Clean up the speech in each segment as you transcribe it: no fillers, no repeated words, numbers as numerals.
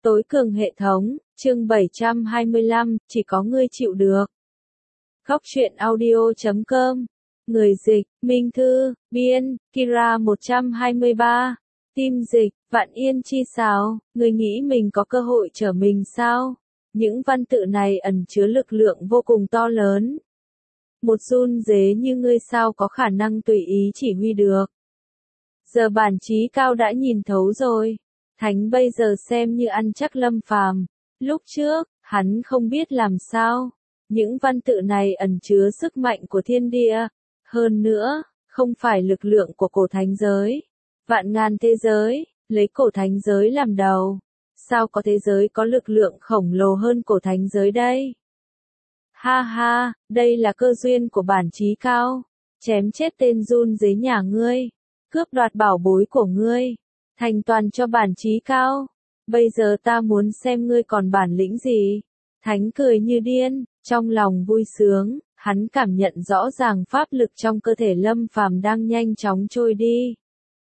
Tối cường hệ thống, chương 725, chỉ có ngươi chịu được. Góc truyện audio.com. Người dịch, Minh Thư, biên, Kira 123. Tim dịch, Vạn Yên chi sao, người nghĩ mình có cơ hội trở mình sao? Những văn tự này ẩn chứa lực lượng vô cùng to lớn. Một run dế như ngươi sao có khả năng tùy ý chỉ huy được. Giờ bản trí cao đã nhìn thấu rồi. Thánh bây giờ xem như ăn chắc Lâm Phàm. Lúc trước, hắn không biết làm sao. Những văn tự này ẩn chứa sức mạnh của thiên địa. Hơn nữa, không phải lực lượng của cổ thánh giới. Vạn ngàn thế giới, lấy cổ thánh giới làm đầu. Sao có thế giới có lực lượng khổng lồ hơn cổ thánh giới đây? Ha ha, đây là cơ duyên của bản trí cao. Chém chết tên run dế nhà ngươi. Cướp đoạt bảo bối của ngươi. Thành toàn cho bản trí cao. Bây giờ ta muốn xem ngươi còn bản lĩnh gì. Thánh cười như điên, trong lòng vui sướng, hắn cảm nhận rõ ràng pháp lực trong cơ thể Lâm Phàm đang nhanh chóng trôi đi.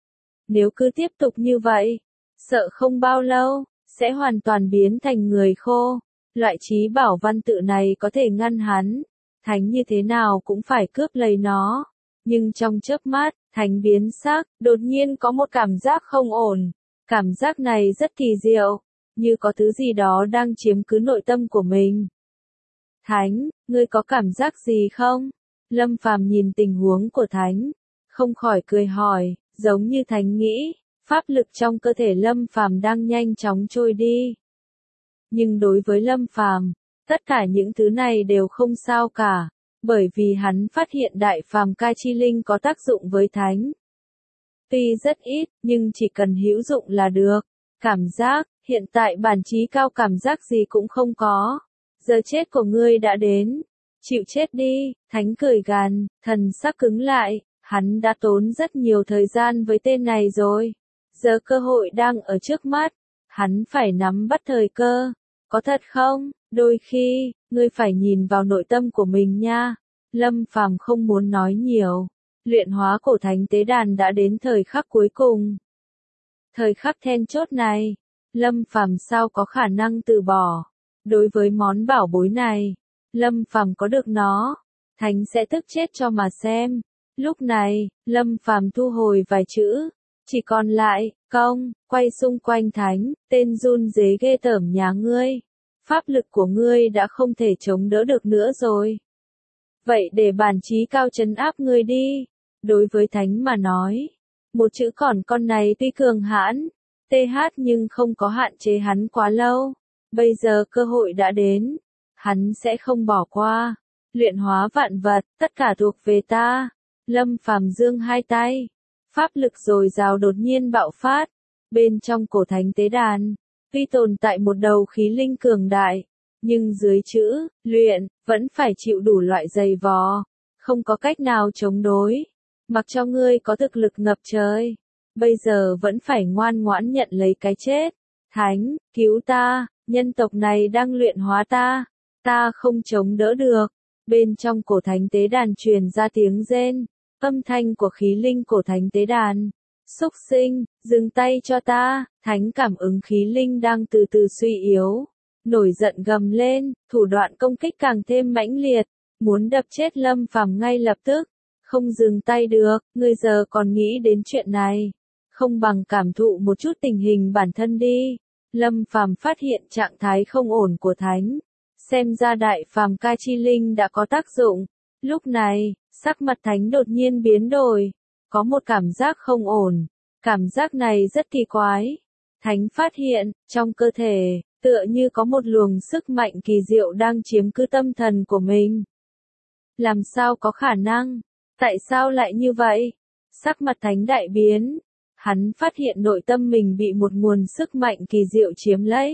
Nếu cứ tiếp tục như vậy, sợ không bao lâu, sẽ hoàn toàn biến thành người khô. Loại trí bảo văn tự này có thể ngăn hắn. Thánh như thế nào cũng phải cướp lấy nó. Nhưng trong chớp mắt, Thánh biến sắc, đột nhiên có một cảm giác không ổn. Cảm giác này rất kỳ diệu, như có thứ gì đó đang chiếm cứ nội tâm của mình. Thánh, ngươi có cảm giác gì không? Lâm Phàm nhìn tình huống của Thánh, không khỏi cười hỏi, giống như Thánh nghĩ, pháp lực trong cơ thể Lâm Phàm đang nhanh chóng trôi đi. Nhưng đối với Lâm Phàm, tất cả những thứ này đều không sao cả. Bởi vì hắn phát hiện đại phàm cai chi linh có tác dụng với thánh. Tuy rất ít, nhưng chỉ cần hữu dụng là được. Cảm giác, hiện tại bản trí cao cảm giác gì cũng không có. Giờ chết của ngươi đã đến. Chịu chết đi, thánh cười gằn, thần sắc cứng lại. Hắn đã tốn rất nhiều thời gian với tên này rồi. Giờ cơ hội đang ở trước mắt. Hắn phải nắm bắt thời cơ. Có thật không? Đôi khi, ngươi phải nhìn vào nội tâm của mình nha. Lâm Phàm không muốn nói nhiều. Luyện hóa cổ thánh tế đàn đã đến thời khắc cuối cùng. Thời khắc then chốt này, Lâm Phàm sao có khả năng từ bỏ. Đối với món bảo bối này, Lâm Phàm có được nó, thánh sẽ tức chết cho mà xem. Lúc này, Lâm Phàm thu hồi vài chữ, chỉ còn lại, công, quay xung quanh thánh, tên run dế ghê tởm nhà ngươi. Pháp lực của ngươi đã không thể chống đỡ được nữa rồi. Vậy để bản trí cao trấn áp ngươi đi. Đối với thánh mà nói, một chữ còn con này tuy cường hãn, TH nhưng không có hạn chế hắn quá lâu. Bây giờ cơ hội đã đến, hắn sẽ không bỏ qua. Luyện hóa vạn vật, tất cả thuộc về ta. Lâm Phàm giương hai tay, pháp lực dồi dào đột nhiên bạo phát. Bên trong cổ thánh tế đàn, tuy tồn tại một đầu khí linh cường đại, nhưng dưới chữ, luyện, vẫn phải chịu đủ loại dày vò. Không có cách nào chống đối. Mặc cho ngươi có thực lực ngập trời. Bây giờ vẫn phải ngoan ngoãn nhận lấy cái chết. Thánh, cứu ta, nhân tộc này đang luyện hóa ta. Ta không chống đỡ được. Bên trong cổ thánh tế đàn truyền ra tiếng rên. Âm thanh của khí linh cổ thánh tế đàn. Súc sinh, dừng tay cho ta. Thánh cảm ứng khí linh đang từ từ suy yếu. Nổi giận gầm lên, thủ đoạn công kích càng thêm mãnh liệt, muốn đập chết Lâm Phàm ngay lập tức, không dừng tay được, ngươi giờ còn nghĩ đến chuyện này, không bằng cảm thụ một chút tình hình bản thân đi. Lâm Phàm phát hiện trạng thái không ổn của thánh, xem ra đại phàm cai chi linh đã có tác dụng. Lúc này, sắc mặt thánh đột nhiên biến đổi, có một cảm giác không ổn, cảm giác này rất kỳ quái. Thánh phát hiện, trong cơ thể, tựa như có một luồng sức mạnh kỳ diệu đang chiếm cứ tâm thần của mình. Làm sao có khả năng? Tại sao lại như vậy? Sắc mặt thánh đại biến. Hắn phát hiện nội tâm mình bị một nguồn sức mạnh kỳ diệu chiếm lấy.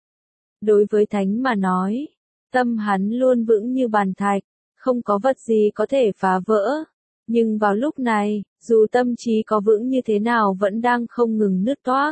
Đối với thánh mà nói, tâm hắn luôn vững như bàn thạch, không có vật gì có thể phá vỡ. Nhưng vào lúc này, dù tâm trí có vững như thế nào vẫn đang không ngừng nứt toác.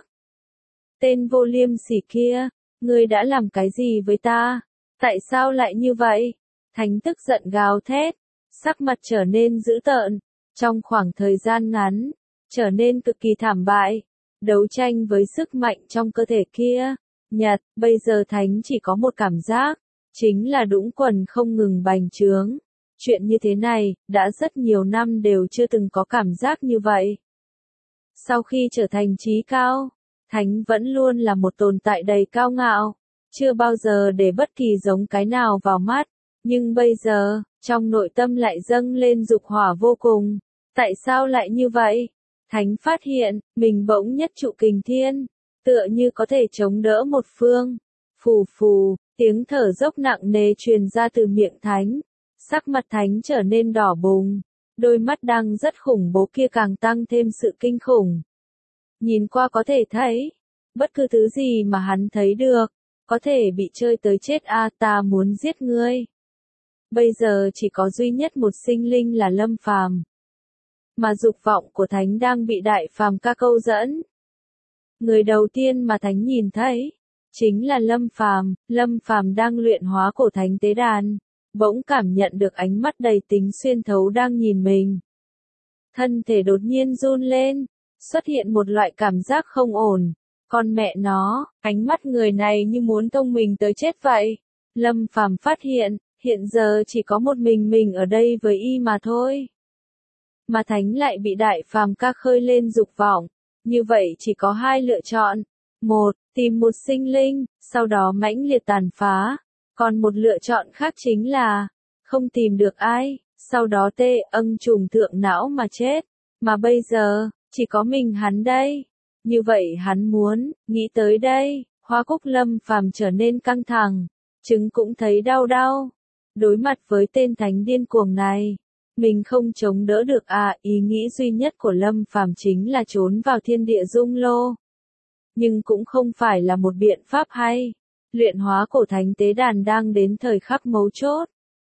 Tên vô liêm sỉ kia, ngươi đã làm cái gì với ta? Tại sao lại như vậy? Thánh tức giận gào thét, sắc mặt trở nên dữ tợn, trong khoảng thời gian ngắn, trở nên cực kỳ thảm bại, đấu tranh với sức mạnh trong cơ thể kia, nhật, bây giờ Thánh chỉ có một cảm giác, chính là đũng quần không ngừng bành trướng. Chuyện như thế này, đã rất nhiều năm đều chưa từng có cảm giác như vậy. Sau khi trở thành trí cao, Thánh vẫn luôn là một tồn tại đầy cao ngạo, chưa bao giờ để bất kỳ giống cái nào vào mắt, nhưng bây giờ, trong nội tâm lại dâng lên dục hỏa vô cùng. Tại sao lại như vậy? Thánh phát hiện, mình bỗng nhất trụ kình thiên, tựa như có thể chống đỡ một phương. Phù phù, tiếng thở dốc nặng nề truyền ra từ miệng Thánh. Sắc mặt Thánh trở nên đỏ bừng, đôi mắt đang rất khủng bố kia càng tăng thêm sự kinh khủng. Nhìn qua có thể thấy, bất cứ thứ gì mà hắn thấy được, có thể bị chơi tới chết ta muốn giết ngươi. Bây giờ chỉ có duy nhất một sinh linh là Lâm Phàm. Mà dục vọng của Thánh đang bị Đại Phàm Ca câu dẫn. Người đầu tiên mà Thánh nhìn thấy, chính là Lâm Phàm. Lâm Phàm đang luyện hóa cổ Thánh tế đàn, bỗng cảm nhận được ánh mắt đầy tính xuyên thấu đang nhìn mình. Thân thể đột nhiên run lên, xuất hiện một loại cảm giác không ổn. Con mẹ nó, ánh mắt người này như muốn tông mình tới chết vậy. Lâm Phàm phát hiện giờ chỉ có một mình ở đây với y mà thôi. Mà Thánh lại bị Đại Phàm Ca khơi lên dục vọng, như vậy chỉ có hai lựa chọn. Một, tìm một sinh linh, sau đó mãnh liệt tàn phá. Còn một lựa chọn khác chính là, không tìm được ai, sau đó trùng thượng não mà chết. Mà bây giờ, chỉ có mình hắn đây. Như vậy hắn muốn, nghĩ tới đây, hoa cúc Lâm Phàm trở nên căng thẳng, trứng cũng thấy đau. Đối mặt với tên Thánh điên cuồng này, mình không chống đỡ được ý nghĩ duy nhất của Lâm Phàm chính là trốn vào thiên địa dung lô. Nhưng cũng không phải là một biện pháp hay. Luyện hóa cổ Thánh tế đàn đang đến thời khắc mấu chốt.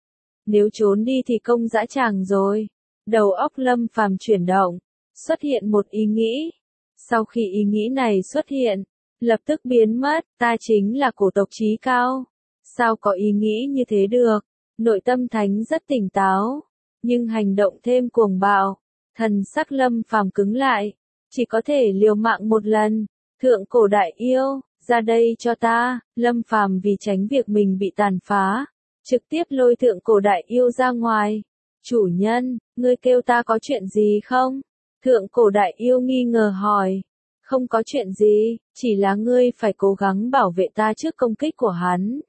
Nếu trốn đi thì công dã tràng rồi. Đầu óc Lâm Phàm chuyển động, xuất hiện một ý nghĩ. Sau khi ý nghĩ này xuất hiện, lập tức biến mất, ta chính là cổ tộc trí cao. Sao có ý nghĩ như thế được? Nội tâm Thánh rất tỉnh táo, nhưng hành động thêm cuồng bạo. Thần sắc Lâm Phàm cứng lại, chỉ có thể liều mạng một lần. Thượng cổ đại yêu, ra đây cho ta. Lâm Phàm vì tránh việc mình bị tàn phá, trực tiếp lôi thượng cổ đại yêu ra ngoài. Chủ nhân, ngươi kêu ta có chuyện gì không? Thượng cổ đại yêu nghi ngờ hỏi. Không có chuyện gì, chỉ là ngươi phải cố gắng bảo vệ ta trước công kích của hắn.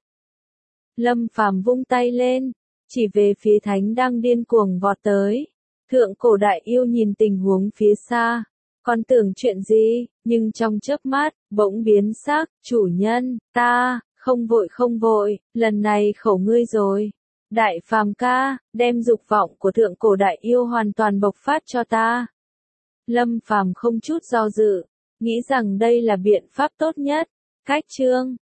Lâm Phàm vung tay lên, chỉ về phía Thánh đang điên cuồng vọt tới. Thượng cổ đại yêu nhìn tình huống phía xa, còn tưởng chuyện gì, nhưng trong chớp mắt, bỗng biến sắc. Chủ nhân, ta, không vội, lần này khẩu ngươi rồi. Đại Phàm Ca, đem dục vọng của thượng cổ đại yêu hoàn toàn bộc phát cho ta. Lâm Phàm không chút do dự, nghĩ rằng đây là biện pháp tốt nhất. Cách chương